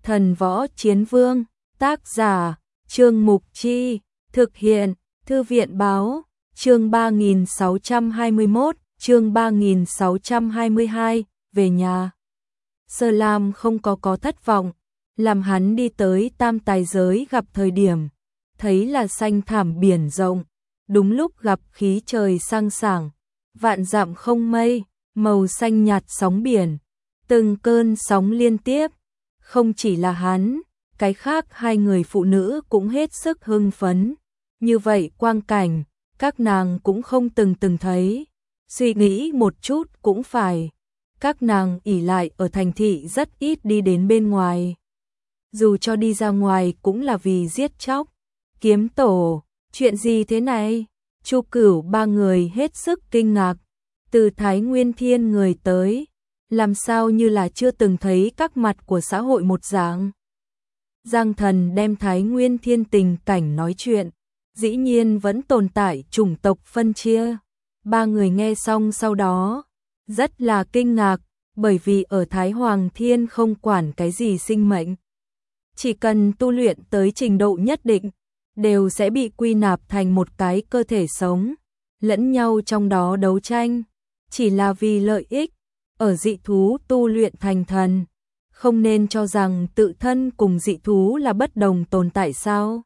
Thần Võ Chiến Vương, tác giả, Trương Mục Chi, thực hiện, Thư viện báo, chương 3621, chương 3622, về nhà. Sơ Lam không có thất vọng, làm hắn đi tới tam tài giới gặp thời điểm, thấy là xanh thảm biển rộng, đúng lúc gặp khí trời sang sảng, vạn dặm không mây, màu xanh nhạt sóng biển, từng cơn sóng liên tiếp, không chỉ là hắn, cái khác hai người phụ nữ cũng hết sức hưng phấn, như vậy quang cảnh, các nàng cũng không từng thấy, suy nghĩ một chút cũng phải, các nàng ỷ lại ở thành thị rất ít đi đến bên ngoài. Dù cho đi ra ngoài cũng là vì giết chóc. Kiếm tổ, chuyện gì thế này? Chu Cửu ba người hết sức kinh ngạc, từ Thái Nguyên Thiên người tới, làm sao như là chưa từng thấy các mặt của xã hội một dạng. Giang Thần đem Thái Nguyên Thiên tình cảnh nói chuyện, dĩ nhiên vẫn tồn tại chủng tộc phân chia. Ba người nghe xong sau đó, rất là kinh ngạc, bởi vì ở Thái Hoàng Thiên không quản cái gì sinh mệnh. Chỉ cần tu luyện tới trình độ nhất định, đều sẽ bị quy nạp thành một cái cơ thể sống, lẫn nhau trong đó đấu tranh, chỉ là vì lợi ích. Ở dị thú tu luyện thành thần, không nên cho rằng tự thân cùng dị thú là bất đồng tồn tại sao?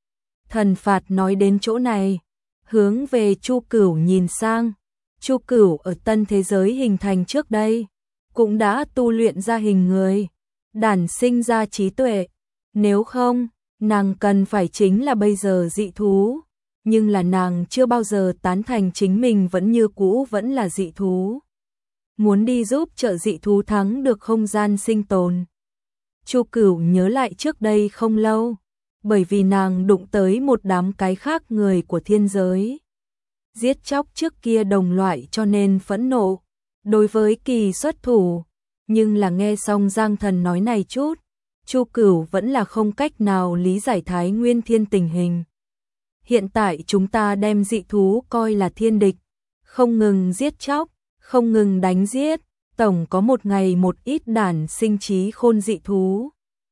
Thần Phạt nói đến chỗ này, hướng về Chu Cửu nhìn sang. Chu Cửu ở tân thế giới hình thành trước đây, cũng đã tu luyện ra hình người, đản sinh ra trí tuệ. Nếu không, nàng cần phải chính là bây giờ dị thú, nhưng là nàng chưa bao giờ tán thành chính mình vẫn như cũ vẫn là dị thú. Muốn đi giúp trợ dị thú thắng được không gian sinh tồn. Chu Cửu nhớ lại trước đây không lâu, bởi vì nàng đụng tới một đám cái khác người của thiên giới. Giết chóc trước kia đồng loại cho nên phẫn nộ, đối với kỳ xuất thủ, nhưng là nghe xong Giang Thần nói này chút, Chu Cửu vẫn là không cách nào lý giải Thái Nguyên Thiên tình hình. Hiện tại chúng ta đem dị thú coi là thiên địch, không ngừng giết chóc, không ngừng đánh giết, tổng có một ngày một ít đản sinh trí khôn dị thú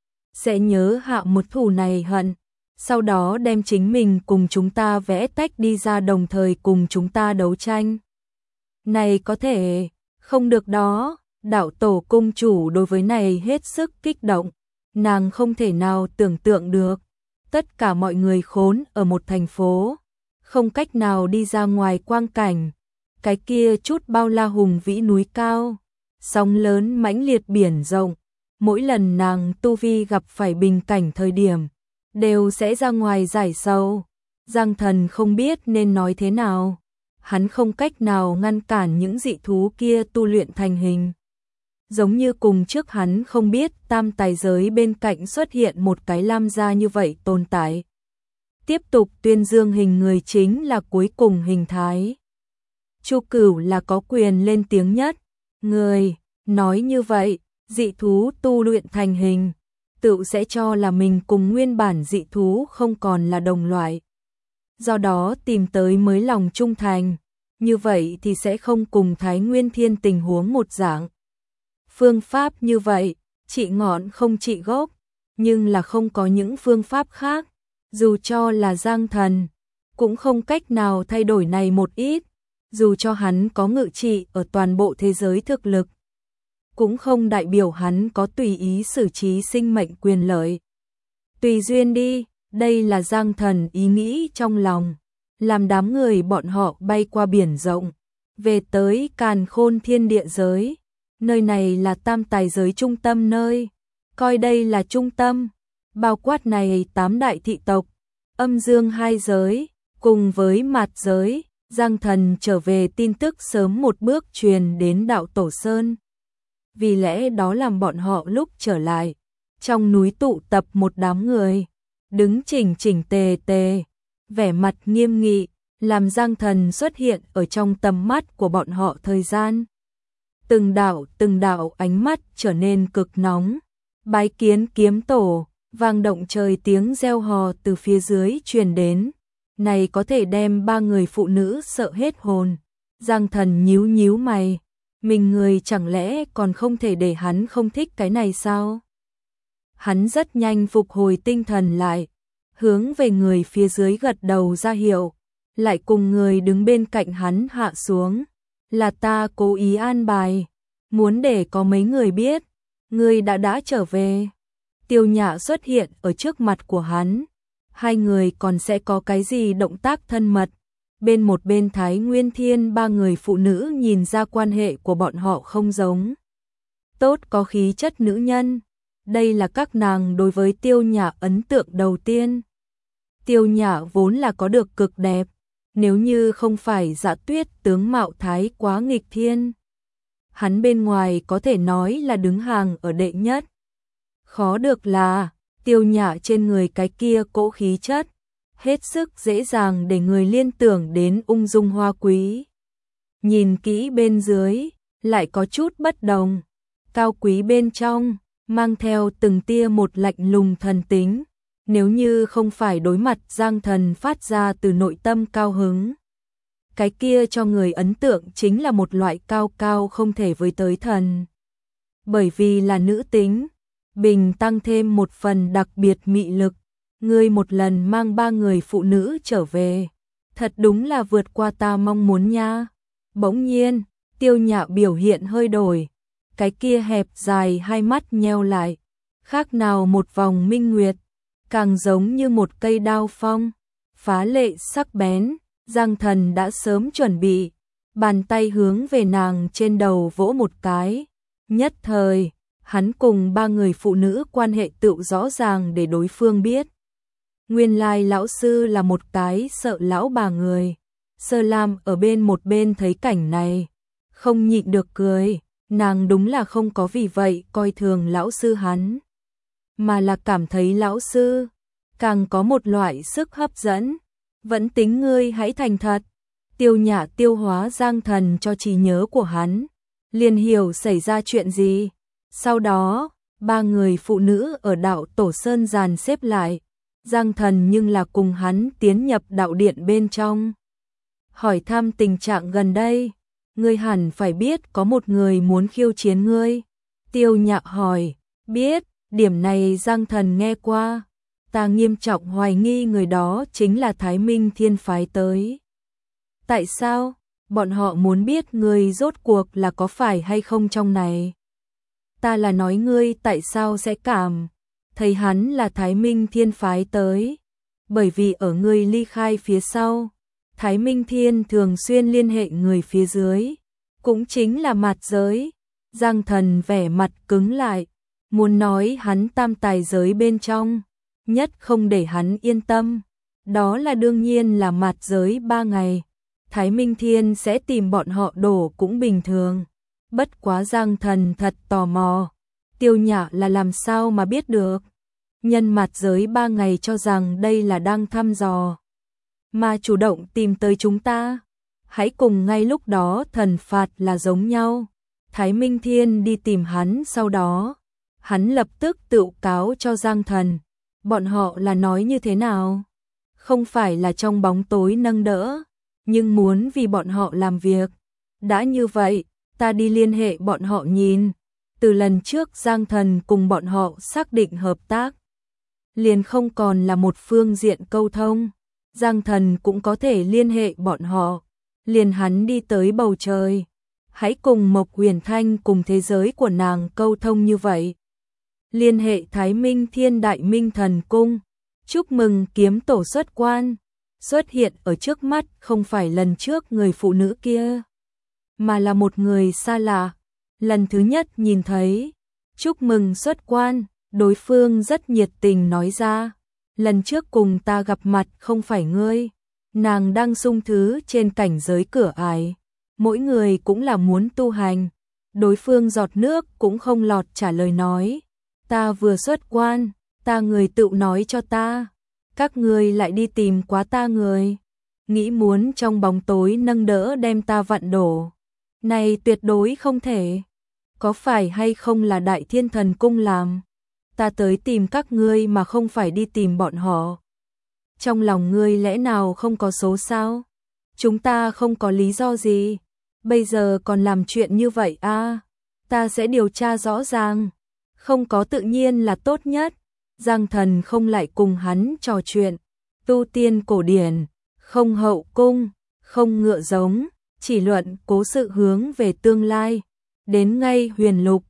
sẽ nhớ hạ một thù này hận, sau đó đem chính mình cùng chúng ta vẽ tách đi ra đồng thời cùng chúng ta đấu tranh. Này có thể, không được đó, đạo tổ cung chủ đối với này hết sức kích động, nàng không thể nào tưởng tượng được, tất cả mọi người khốn ở một thành phố, không cách nào đi ra ngoài quang cảnh, cái kia chút bao la hùng vĩ núi cao, sóng lớn mãnh liệt biển rộng, mỗi lần nàng tu vi gặp phải bình cảnh thời điểm, đều sẽ ra ngoài giải sầu. Giang Thần không biết nên nói thế nào, hắn không cách nào ngăn cản những dị thú kia tu luyện thành hình. Giống như cùng trước hắn không biết tam tài giới bên cạnh xuất hiện một cái lam gia như vậy tồn tại. Tiếp tục tuyên dương hình người chính là cuối cùng hình thái. Chu Cửu là có quyền lên tiếng nhất, người, nói như vậy, dị thú tu luyện thành hình, tự sẽ cho là mình cùng nguyên bản dị thú không còn là đồng loại. Do đó tìm tới mới lòng trung thành, như vậy thì sẽ không cùng Thái Nguyên Thiên tình huống một dạng. Phương pháp như vậy, trị ngọn không trị gốc, nhưng là không có những phương pháp khác, dù cho là Giang Thần, cũng không cách nào thay đổi này một ít, dù cho hắn có ngự trị ở toàn bộ thế giới thực lực, cũng không đại biểu hắn có tùy ý xử trí sinh mệnh quyền lợi. Tùy duyên đi, đây là Giang Thần ý nghĩ trong lòng, làm đám người bọn họ bay qua biển rộng, về tới Càn Khôn Thiên địa giới, nơi này là tam tài giới trung tâm nơi, coi đây là trung tâm, bao quát này 8 đại thị tộc, âm dương hai giới, cùng với mạt giới. Giang Thần trở về tin tức sớm một bước truyền đến đạo Tổ Sơn. Vì lẽ đó làm bọn họ lúc trở lại, trong núi tụ tập một đám người, đứng chỉnh chỉnh tề tề, vẻ mặt nghiêm nghị, làm Giang Thần xuất hiện ở trong tầm mắt của bọn họ thời gian. Từng đạo ánh mắt trở nên cực nóng, bái kiến kiếm tổ, vang động trời tiếng reo hò từ phía dưới truyền đến. Này có thể đem ba người phụ nữ sợ hết hồn. Giang Thần nhíu nhíu mày, mình người chẳng lẽ còn không thể để hắn không thích cái này sao? Hắn rất nhanh phục hồi tinh thần lại, hướng về người phía dưới gật đầu ra hiệu, lại cùng người đứng bên cạnh hắn hạ xuống. Là ta cố ý an bài, muốn để có mấy người biết, ngươi đã trở về. Tiêu Nhã xuất hiện ở trước mặt của hắn, hai người còn sẽ có cái gì động tác thân mật. Bên một bên Thái Nguyên Thiên ba người phụ nữ nhìn ra quan hệ của bọn họ không giống. Tốt có khí chất nữ nhân, đây là các nàng đối với Tiêu Nhã ấn tượng đầu tiên. Tiêu Nhã vốn là có được cực đẹp, nếu như không phải Dạ Tuyết tướng mạo thái quá nghịch thiên, hắn bên ngoài có thể nói là đứng hàng ở đệ nhất. Khó được là, Tiêu Nhã trên người cái kia cỗ khí chất, hết sức dễ dàng để người liên tưởng đến ung dung hoa quý. Nhìn kỹ bên dưới, lại có chút bất đồng, cao quý bên trong, mang theo từng tia một lạnh lùng thần tính. Nếu như không phải đối mặt Giang Thần phát ra từ nội tâm cao hứng, cái kia cho người ấn tượng chính là một loại cao cao không thể với tới thần. Bởi vì là nữ tính, bình tăng thêm một phần đặc biệt mị lực, ngươi một lần mang ba người phụ nữ trở về, thật đúng là vượt qua ta mong muốn nha. Bỗng nhiên, Tiêu Nhã biểu hiện hơi đổi, cái kia hẹp dài hai mắt nheo lại, khác nào một vòng minh nguyệt, càng giống như một cây đao phong, phá lệ sắc bén. Giang Thần đã sớm chuẩn bị, bàn tay hướng về nàng trên đầu vỗ một cái. Nhất thời, hắn cùng ba người phụ nữ quan hệ tựu rõ ràng để đối phương biết. Nguyên lai lão sư là một cái sợ lão bà người. Sơ Lam ở một bên thấy cảnh này, không nhịn được cười, nàng đúng là không có vì vậy coi thường lão sư hắn, mà là cảm thấy lão sư càng có một loại sức hấp dẫn. Vẫn tính ngươi hãy thành thật. Tiêu Nhã tiêu hóa Giang Thần cho trí nhớ của hắn, liền hiểu xảy ra chuyện gì. Sau đó, ba người phụ nữ ở đạo Tổ Sơn dàn xếp lại, Giang Thần nhưng là cùng hắn tiến nhập đạo điện bên trong. Hỏi thăm tình trạng gần đây, ngươi hẳn phải biết có một người muốn khiêu chiến ngươi. Tiêu Nhã hỏi, biết, điểm này Giang Thần nghe qua. Ta nghiêm trọng hoài nghi người đó chính là Thái Minh Thiên phái tới. Tại sao? Bọn họ muốn biết ngươi rốt cuộc là có phải hay không trong này. Ta là nói ngươi tại sao sẽ cảm thấy hắn là Thái Minh Thiên phái tới. Bởi vì ở ngươi ly khai phía sau, Thái Minh Thiên thường xuyên liên hệ người phía dưới, cũng chính là Mạt giới. Giang Thần vẻ mặt cứng lại, muốn nói hắn tam tài giới bên trong, nhất không để hắn yên tâm. Đó là đương nhiên là Mạt giới 3 ngày, Thái Minh Thiên sẽ tìm bọn họ đổ cũng bình thường. Bất quá Giang Thần thật tò mò, Tiêu Nhã là làm sao mà biết được. Nhân Mạt giới 3 ngày cho rằng đây là đang thăm dò, mà chủ động tìm tới chúng ta. Hãy cùng ngay lúc đó thần phạt là giống nhau. Thái Minh Thiên đi tìm hắn, sau đó hắn lập tức tự cáo cho Giang Thần. Bọn họ là nói như thế nào? Không phải là trong bóng tối nâng đỡ, nhưng muốn vì bọn họ làm việc. Đã như vậy, ta đi liên hệ bọn họ nhìn. Từ lần trước Giang Thần cùng bọn họ xác định hợp tác, liền không còn là một phương diện câu thông. Giang Thần cũng có thể liên hệ bọn họ. Liền hắn đi tới bầu trời, hãy cùng Mộc Huyền Thanh cùng thế giới của nàng câu thông như vậy. Liên hệ Thái Minh Thiên Đại Minh Thần Cung, chúc mừng kiếm tổ xuất quan. Xuất hiện ở trước mắt không phải lần trước người phụ nữ kia, mà là một người xa lạ. Lần thứ nhất nhìn thấy, chúc mừng xuất quan, đối phương rất nhiệt tình nói ra. Lần trước cùng ta gặp mặt không phải ngươi. Nàng đang sung thứ trên cảnh giới cửa ải, mỗi người cũng là muốn tu hành. Đối phương giọt nước cũng không lọt trả lời nói, ta vừa xuất quan, ta người tự nói cho ta, các ngươi lại đi tìm quá ta người, nghĩ muốn trong bóng tối nâng đỡ đem ta vặn đổ. Này tuyệt đối không thể, có phải hay không là Đại Thiên Thần Cung làm? Ta tới tìm các ngươi mà không phải đi tìm bọn họ. Trong lòng ngươi lẽ nào không có số sao? Chúng ta không có lý do gì, bây giờ còn làm chuyện như vậy à? Ta sẽ điều tra rõ ràng. Không có tự nhiên là tốt nhất. Giang Thần không lại cùng hắn trò chuyện. Tu tiên cổ điển, không hậu cung, không ngựa giống, chỉ luận cố sự hướng về tương lai. Đến ngay huyền lục,